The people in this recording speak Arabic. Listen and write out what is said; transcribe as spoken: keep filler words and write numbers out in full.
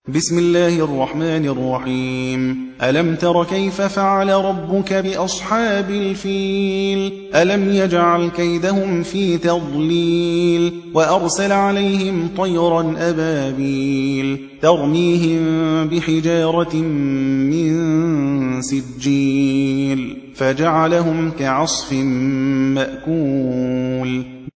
بسم الله الرحمن الرحيم ألم تر كيف فعل ربك بأصحاب الفيل ألم يجعل كيدهم في تضليل وأرسل عليهم طيرا أبابيل ترميهم بحجارة من سجيل فجعلهم كعصف مأكول